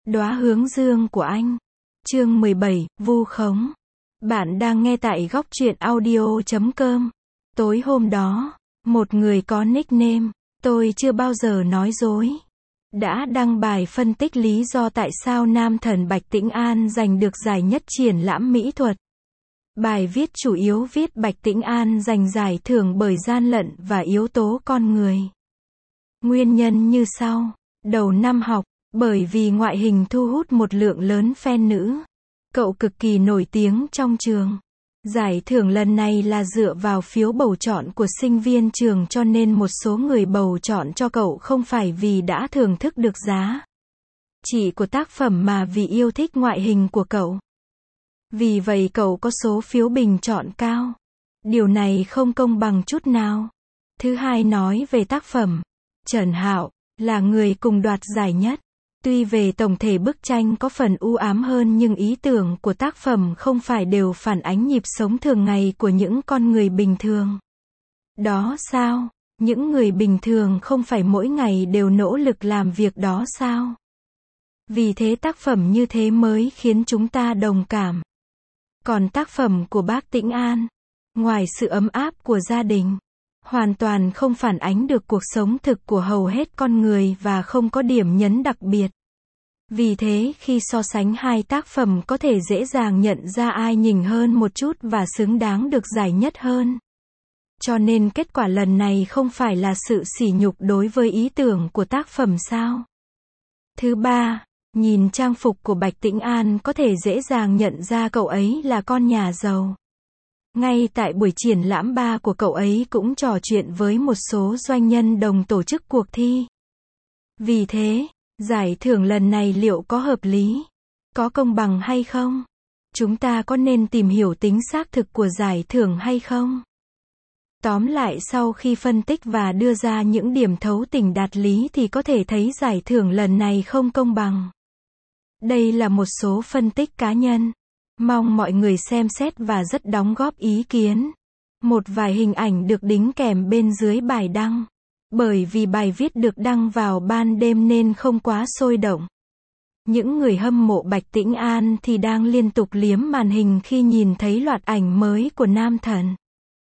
Đóa hướng dương của anh. Chương 17, vu khống. Bạn đang nghe tại góc truyện audio.com. Tối hôm đó, một người có nickname, tôi chưa bao giờ nói dối, đã đăng bài phân tích lý do tại sao nam thần Bạch Tĩnh An giành được giải nhất triển lãm mỹ thuật. Bài viết chủ yếu viết Bạch Tĩnh An giành giải thưởng bởi gian lận và yếu tố con người. Nguyên nhân như sau. Đầu năm học, bởi vì ngoại hình thu hút một lượng lớn fan nữ, cậu cực kỳ nổi tiếng trong trường. Giải thưởng lần này là dựa vào phiếu bầu chọn của sinh viên trường, cho nên một số người bầu chọn cho cậu không phải vì đã thưởng thức được giá trị của tác phẩm mà vì yêu thích ngoại hình của cậu. Vì vậy cậu có số phiếu bình chọn cao. Điều này không công bằng chút nào. Thứ hai, nói về tác phẩm. Trần Hạo là người cùng đoạt giải nhất. Tuy về tổng thể bức tranh có phần u ám hơn nhưng ý tưởng của tác phẩm không phải đều phản ánh nhịp sống thường ngày của những con người bình thường. Đó sao? Những người bình thường không phải mỗi ngày đều nỗ lực làm việc đó sao? Vì thế tác phẩm như thế mới khiến chúng ta đồng cảm. Còn tác phẩm của bác Tĩnh An, ngoài sự ấm áp của gia đình, hoàn toàn không phản ánh được cuộc sống thực của hầu hết con người và không có điểm nhấn đặc biệt. Vì thế khi so sánh hai tác phẩm có thể dễ dàng nhận ra ai nhỉnh hơn một chút và xứng đáng được giải nhất hơn. Cho nên kết quả lần này không phải là sự sỉ nhục đối với ý tưởng của tác phẩm sao? Thứ ba, nhìn trang phục của Bạch Tĩnh An có thể dễ dàng nhận ra cậu ấy là con nhà giàu. Ngay tại buổi triển lãm 3 của cậu ấy cũng trò chuyện với một số doanh nhân đồng tổ chức cuộc thi. Vì thế, giải thưởng lần này liệu có hợp lý, có công bằng hay không? Chúng ta có nên tìm hiểu tính xác thực của giải thưởng hay không? Tóm lại, sau khi phân tích và đưa ra những điểm thấu tình đạt lý thì có thể thấy giải thưởng lần này không công bằng. Đây là một số phân tích cá nhân. Mong mọi người xem xét và rất đóng góp ý kiến. Một vài hình ảnh được đính kèm bên dưới bài đăng. Bởi vì bài viết được đăng vào ban đêm nên không quá sôi động. Những người hâm mộ Bạch Tĩnh An thì đang liên tục liếm màn hình khi nhìn thấy loạt ảnh mới của nam thần.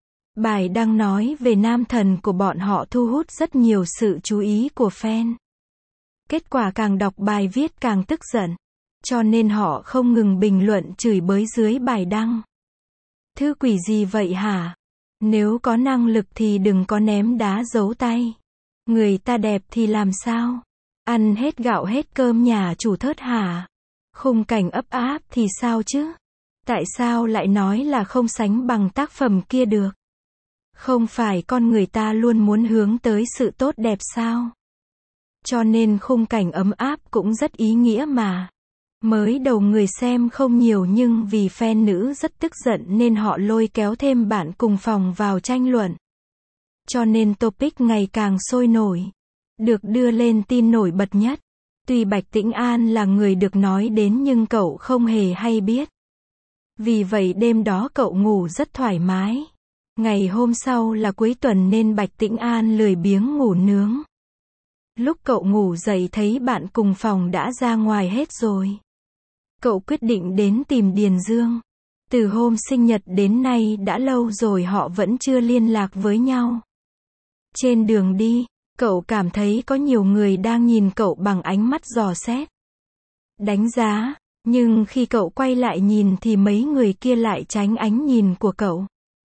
Bài đăng nói về nam thần của bọn họ thu hút rất nhiều sự chú ý của fan. Kết quả càng đọc bài viết càng tức giận. Cho nên họ không ngừng bình luận chửi bới dưới bài đăng. Thứ quỷ gì vậy hả? Nếu có năng lực thì đừng có ném đá giấu tay. Người ta đẹp thì làm sao? Ăn hết gạo hết cơm nhà chủ thớt hả? Khung cảnh ấp áp thì sao chứ? Tại sao lại nói là không sánh bằng tác phẩm kia được? Không phải con người ta luôn muốn hướng tới sự tốt đẹp sao? Cho nên khung cảnh ấm áp cũng rất ý nghĩa mà. Mới đầu người xem không nhiều nhưng vì fan nữ rất tức giận nên họ lôi kéo thêm bạn cùng phòng vào tranh luận. Cho nên topic ngày càng sôi nổi. Được đưa lên tin nổi bật nhất. Tuy Bạch Tĩnh An là người được nói đến nhưng cậu không hề hay biết. Vì vậy đêm đó cậu ngủ rất thoải mái. Ngày hôm sau là cuối tuần nên Bạch Tĩnh An lười biếng ngủ nướng. Lúc cậu ngủ dậy thấy bạn cùng phòng đã ra ngoài hết rồi. Cậu quyết định đến tìm Điền Dương. Từ hôm sinh nhật đến nay đã lâu rồi họ vẫn chưa liên lạc với nhau. Trên đường đi, cậu cảm thấy có nhiều người đang nhìn cậu bằng ánh mắt dò xét, đánh giá, nhưng khi cậu quay lại nhìn thì mấy người kia lại tránh ánh nhìn của cậu.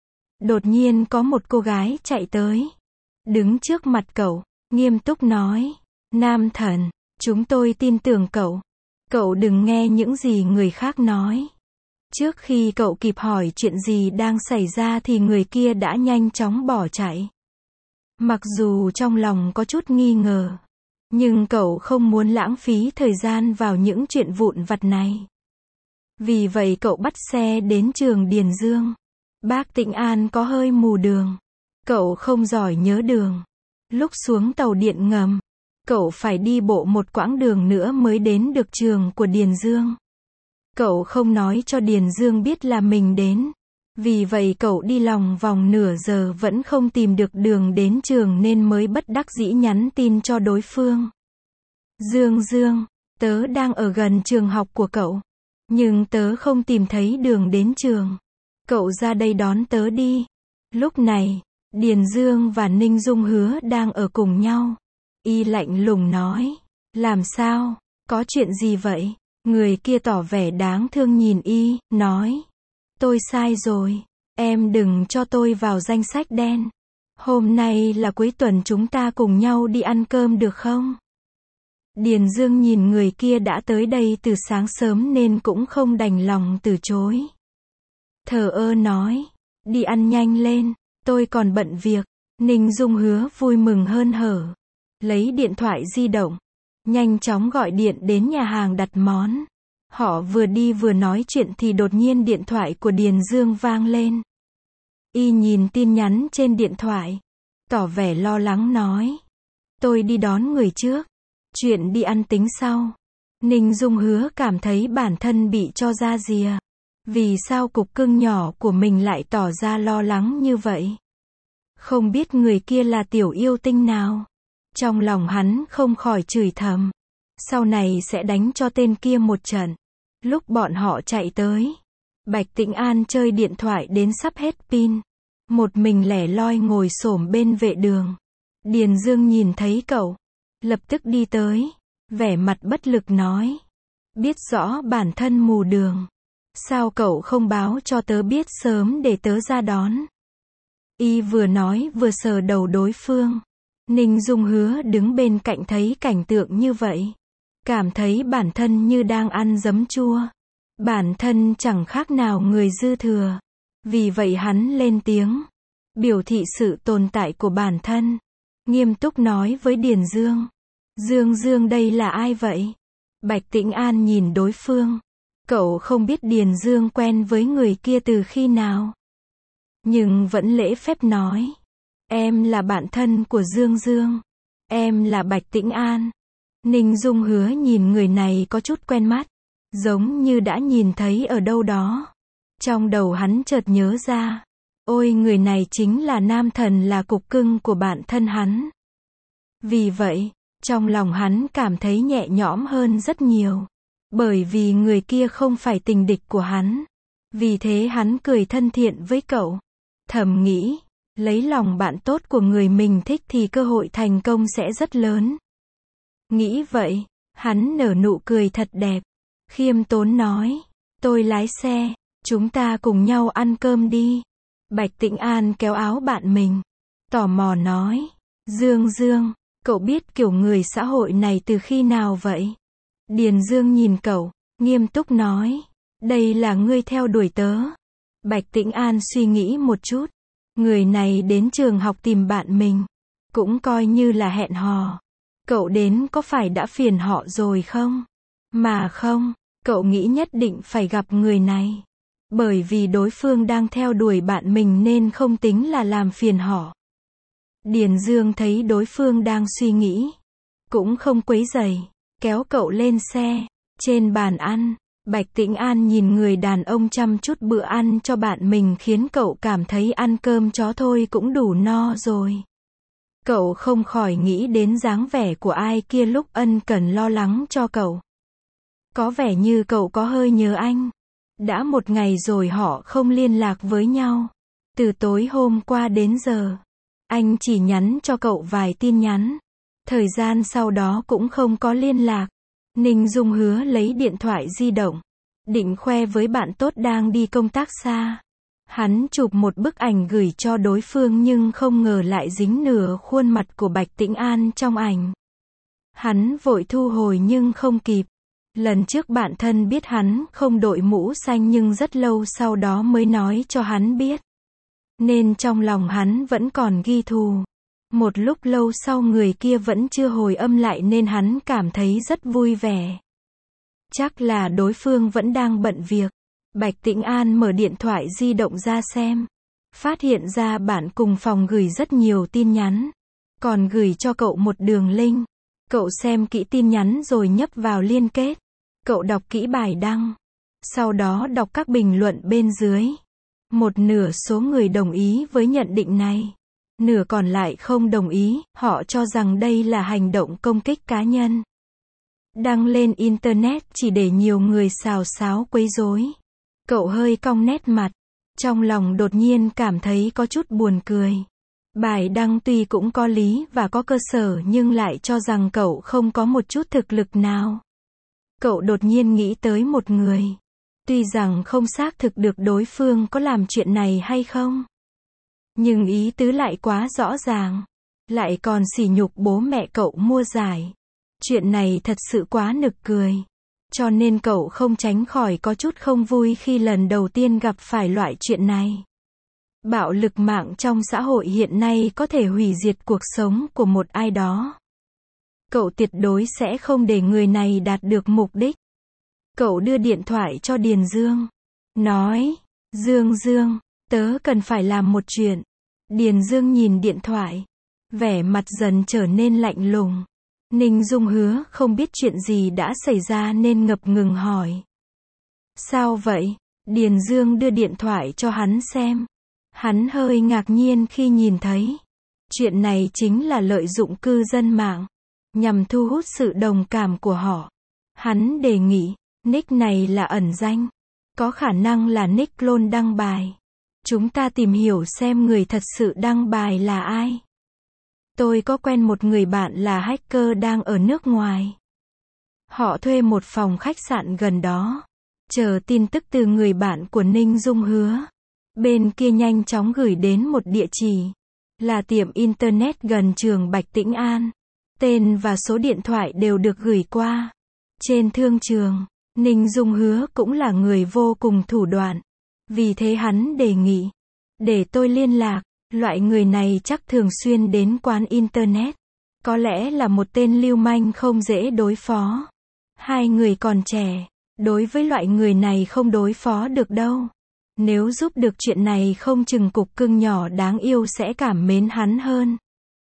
Đột nhiên có một cô gái chạy tới, đứng trước mặt cậu, nghiêm túc nói, nam thần, chúng tôi tin tưởng cậu. Cậu đừng nghe những gì người khác nói. Trước khi cậu kịp hỏi chuyện gì đang xảy ra thì người kia đã nhanh chóng bỏ chạy. Mặc dù trong lòng có chút nghi ngờ, nhưng cậu không muốn lãng phí thời gian vào những chuyện vụn vặt này. Vì vậy cậu bắt xe đến trường Điền Dương. Bác Tĩnh An có hơi mù đường. Cậu không giỏi nhớ đường. Lúc xuống tàu điện ngầm, cậu phải đi bộ một quãng đường nữa mới đến được trường của Điền Dương. Cậu không nói cho Điền Dương biết là mình đến. Vì vậy cậu đi lòng vòng nửa giờ vẫn không tìm được đường đến trường nên mới bất đắc dĩ nhắn tin cho đối phương. Dương Dương, Tớ đang ở gần trường học của cậu. Nhưng tớ không tìm thấy đường đến trường. Cậu ra đây đón tớ đi. Lúc này, Điền Dương và Ninh Dung Hứa đang ở cùng nhau. Y lạnh lùng nói. Làm sao? Có chuyện gì vậy? Người kia tỏ vẻ đáng thương nhìn Y, nói. Tôi sai rồi. Em đừng cho tôi vào danh sách đen. Hôm nay là cuối tuần, chúng ta cùng nhau đi ăn cơm được không? Điền Dương nhìn người kia đã tới đây từ sáng sớm nên cũng không đành lòng từ chối. Thờ ơ nói. Đi ăn nhanh lên, tôi còn bận việc. Ninh Dung Hứa vui mừng hơn hở. Lấy điện thoại di động. Nhanh chóng gọi điện đến nhà hàng đặt món. Họ vừa đi vừa nói chuyện thì đột nhiên điện thoại của Điền Dương vang lên. Y nhìn tin nhắn trên điện thoại. Tỏ vẻ lo lắng nói. Tôi đi đón người trước. Chuyện đi ăn tính sau. Ninh Dung Hứa cảm thấy bản thân bị cho ra rìa. Vì sao cục cưng nhỏ của mình lại tỏ ra lo lắng như vậy? Không biết người kia là tiểu yêu tinh nào? Trong lòng hắn không khỏi chửi thầm. Sau này sẽ đánh cho tên kia một trận. Lúc bọn họ chạy tới, Bạch Tĩnh An chơi điện thoại đến sắp hết pin. Một mình lẻ loi ngồi xổm bên vệ đường. Điền Dương nhìn thấy cậu, lập tức đi tới, vẻ mặt bất lực nói. Biết rõ bản thân mù đường. Sao cậu không báo cho tớ biết sớm để tớ ra đón? Y vừa nói vừa sờ đầu đối phương. Ninh Dung Hứa đứng bên cạnh thấy cảnh tượng như vậy. Cảm thấy bản thân như đang ăn giấm chua. Bản thân chẳng khác nào người dư thừa. Vì vậy hắn lên tiếng. Biểu thị sự tồn tại của bản thân. Nghiêm túc nói với Điền Dương. Dương đây là ai vậy? Bạch Tĩnh An nhìn đối phương. Cậu không biết Điền Dương quen với người kia từ khi nào. Nhưng vẫn lễ phép nói. Em là bạn thân của Dương. Em là Bạch Tĩnh An. Ninh Dung Hứa nhìn người này có chút quen mắt. Giống như đã nhìn thấy ở đâu đó. Trong đầu hắn chợt nhớ ra. Ôi, người này chính là nam thần, là cục cưng của bạn thân hắn. Vì vậy, trong lòng hắn cảm thấy nhẹ nhõm hơn rất nhiều. Bởi vì người kia không phải tình địch của hắn. Vì thế hắn cười thân thiện với cậu. Thầm nghĩ, lấy lòng bạn tốt của người mình thích thì cơ hội thành công sẽ rất lớn. Nghĩ vậy, hắn nở nụ cười thật đẹp. Khiêm tốn nói, tôi lái xe, chúng ta cùng nhau ăn cơm đi. Bạch Tĩnh An kéo áo bạn mình. Tò mò nói, Dương, cậu biết kiểu người xã hội này từ khi nào vậy? Điền Dương nhìn cậu, nghiêm túc nói, đây là ngươi theo đuổi tớ. Bạch Tĩnh An suy nghĩ một chút. Người này đến trường học tìm bạn mình. Cũng coi như là hẹn hò. Cậu đến có phải đã phiền họ rồi không? Mà không, cậu nghĩ nhất định phải gặp người này. Bởi vì đối phương đang theo đuổi bạn mình nên không tính là làm phiền họ. Điền Dương thấy đối phương đang suy nghĩ. Cũng không quấy rầy, kéo cậu lên xe. Trên bàn ăn, Bạch Tĩnh An nhìn người đàn ông chăm chút bữa ăn cho bạn mình khiến cậu cảm thấy ăn cơm chó thôi cũng đủ no rồi. Cậu không khỏi nghĩ đến dáng vẻ của ai kia lúc ân cần lo lắng cho cậu. Có vẻ như cậu có hơi nhớ anh. Đã một ngày rồi họ không liên lạc với nhau. Từ tối hôm qua đến giờ, anh chỉ nhắn cho cậu vài tin nhắn. Thời gian sau đó cũng không có liên lạc. Ninh Dung Hứa lấy điện thoại di động, định khoe với bạn tốt đang đi công tác xa. Hắn chụp một bức ảnh gửi cho đối phương nhưng không ngờ lại dính nửa khuôn mặt của Bạch Tĩnh An trong ảnh. Hắn vội thu hồi nhưng không kịp. Lần trước bạn thân biết hắn không đội mũ xanh nhưng rất lâu sau đó mới nói cho hắn biết. Nên trong lòng hắn vẫn còn ghi thù. Một lúc lâu sau người kia vẫn chưa hồi âm lại nên hắn cảm thấy rất vui vẻ. Chắc là đối phương vẫn đang bận việc. Bạch Tĩnh An mở điện thoại di động ra xem. Phát hiện ra bạn cùng phòng gửi rất nhiều tin nhắn. Còn gửi cho cậu một đường link. Cậu xem kỹ tin nhắn rồi nhấp vào liên kết. Cậu đọc kỹ bài đăng. Sau đó đọc các bình luận bên dưới. Một nửa số người đồng ý với nhận định này. Nửa còn lại không đồng ý, họ cho rằng đây là hành động công kích cá nhân. Đăng lên Internet chỉ để nhiều người xào xáo quấy rối. Cậu hơi cong nét mặt. Trong lòng đột nhiên cảm thấy có chút buồn cười. Bài đăng tuy cũng có lý và có cơ sở nhưng lại cho rằng cậu không có một chút thực lực nào. Cậu đột nhiên nghĩ tới một người. Tuy rằng không xác thực được đối phương có làm chuyện này hay không. Nhưng ý tứ lại quá rõ ràng. Lại còn sỉ nhục bố mẹ cậu mua giải. Chuyện này thật sự quá nực cười. Cho nên cậu không tránh khỏi có chút không vui khi lần đầu tiên gặp phải loại chuyện này. Bạo lực mạng trong xã hội hiện nay có thể hủy diệt cuộc sống của một ai đó. Cậu tuyệt đối sẽ không để người này đạt được mục đích. Cậu đưa điện thoại cho Điền Dương. Nói, Dương, tớ cần phải làm một chuyện. Điền Dương nhìn điện thoại. Vẻ mặt dần trở nên lạnh lùng. Ninh Dung Hứa không biết chuyện gì đã xảy ra nên ngập ngừng hỏi. Sao vậy? Điền Dương đưa điện thoại cho hắn xem. Hắn hơi ngạc nhiên khi nhìn thấy. Chuyện này chính là lợi dụng cư dân mạng, nhằm thu hút sự đồng cảm của họ. Hắn đề nghị, nick này là ẩn danh. Có khả năng là nick clone đăng bài. Chúng ta tìm hiểu xem người thật sự đăng bài là ai. Tôi có quen một người bạn là hacker đang ở nước ngoài. Họ thuê một phòng khách sạn gần đó. Chờ tin tức từ người bạn của Ninh Dung Hứa. Bên kia nhanh chóng gửi đến một địa chỉ. Là tiệm Internet gần trường Bạch Tĩnh An. Tên và số điện thoại đều được gửi qua. Trên thương trường, Ninh Dung Hứa cũng là người vô cùng thủ đoạn. Vì thế hắn đề nghị. Để tôi liên lạc. Loại người này chắc thường xuyên đến quán Internet. Có lẽ là một tên lưu manh không dễ đối phó. Hai người còn trẻ. Đối với loại người này không đối phó được đâu. Nếu giúp được chuyện này không chừng cục cưng nhỏ đáng yêu sẽ cảm mến hắn hơn.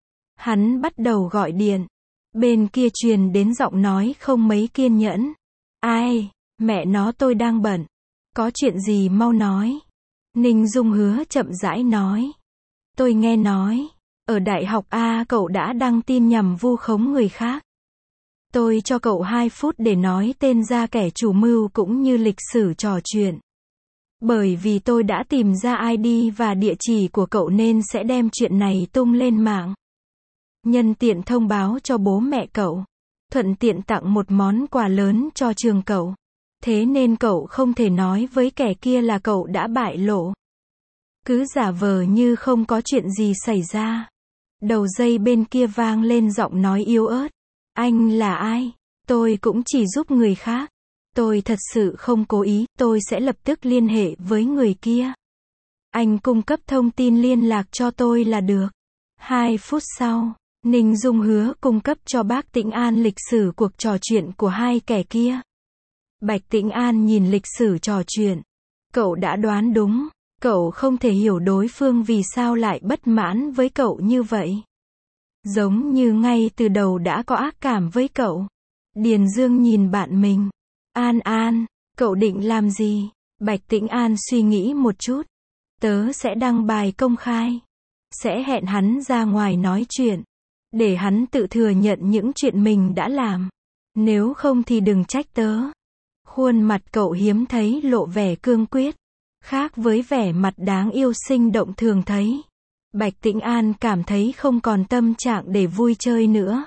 Hắn bắt đầu gọi điện. Bên kia truyền đến giọng nói không mấy kiên nhẫn. Ai, mẹ nó tôi đang bận. Có chuyện gì mau nói. Ninh Dung Hứa chậm rãi nói. Tôi nghe nói, ở đại học A cậu đã đăng tin nhằm vu khống người khác. Tôi cho cậu 2 phút để nói tên ra kẻ chủ mưu cũng như lịch sử trò chuyện. Bởi vì tôi đã tìm ra ID và địa chỉ của cậu nên sẽ đem chuyện này tung lên mạng. Nhân tiện thông báo cho bố mẹ cậu. Thuận tiện tặng một món quà lớn cho trường cậu. Thế nên cậu không thể nói với kẻ kia là cậu đã bại lộ. Cứ giả vờ như không có chuyện gì xảy ra. Đầu dây bên kia vang lên giọng nói yếu ớt. Anh là ai? Tôi cũng chỉ giúp người khác. Tôi thật sự không cố ý, tôi sẽ lập tức liên hệ với người kia. Anh cung cấp thông tin liên lạc cho tôi là được. 2 phút sau, Ninh Dung Hứa cung cấp cho bác Tĩnh An lịch sử cuộc trò chuyện của hai kẻ kia. Bạch Tĩnh An nhìn lịch sử trò chuyện. Cậu đã đoán đúng. Cậu không thể hiểu đối phương vì sao lại bất mãn với cậu như vậy. Giống như ngay từ đầu đã có ác cảm với cậu. Điền Dương nhìn bạn mình. An, cậu định làm gì? Bạch Tĩnh An suy nghĩ một chút. Tớ sẽ đăng bài công khai. Sẽ hẹn hắn ra ngoài nói chuyện. Để hắn tự thừa nhận những chuyện mình đã làm. Nếu không thì đừng trách tớ. Khuôn mặt cậu hiếm thấy lộ vẻ cương quyết. Khác với vẻ mặt đáng yêu sinh động thường thấy. Bạch Tĩnh An cảm thấy không còn tâm trạng để vui chơi nữa.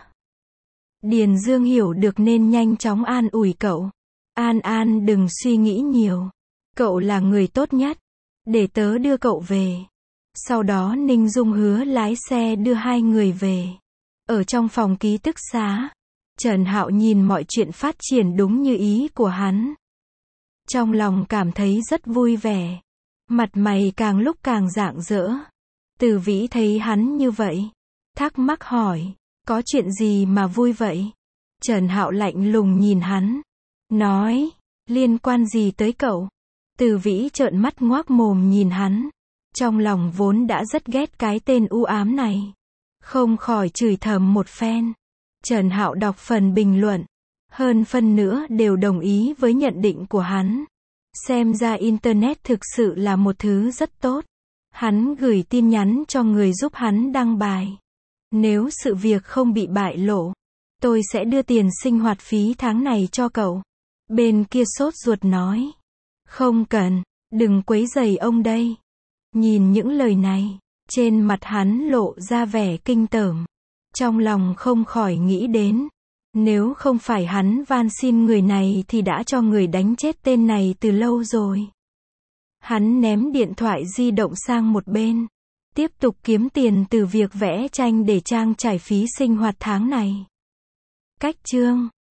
Điền Dương hiểu được nên nhanh chóng an ủi cậu. An đừng suy nghĩ nhiều. Cậu là người tốt nhất. Để tớ đưa cậu về. Sau đó Ninh Dung Hứa lái xe đưa hai người về. Ở trong phòng ký túc xá, Trần Hạo nhìn mọi chuyện phát triển đúng như ý của hắn. Trong lòng cảm thấy rất vui vẻ. Mặt mày càng lúc càng rạng rỡ. Từ Vĩ thấy hắn như vậy. Thắc mắc hỏi. Có chuyện gì mà vui vậy? Trần Hạo lạnh lùng nhìn hắn. Nói. Liên quan gì tới cậu? Từ Vĩ trợn mắt ngoác mồm nhìn hắn. Trong lòng vốn đã rất ghét cái tên u ám này. Không khỏi chửi thầm một phen. Trần Hạo đọc phần bình luận. Hơn phân nữa đều đồng ý với nhận định của hắn. Xem ra Internet thực sự là một thứ rất tốt. Hắn gửi tin nhắn cho người giúp hắn đăng bài. Nếu sự việc không bị bại lộ, Tôi sẽ đưa tiền sinh hoạt phí tháng này cho cậu. Bên kia sốt ruột nói. Không cần, đừng quấy rầy ông đây. Nhìn những lời này, trên mặt hắn lộ ra vẻ kinh tởm. Trong lòng không khỏi nghĩ đến, nếu không phải hắn van xin người này thì đã cho người đánh chết tên này từ lâu rồi. Hắn ném điện thoại di động sang một bên, tiếp tục kiếm tiền từ việc vẽ tranh để trang trải phí sinh hoạt tháng này. Cách chương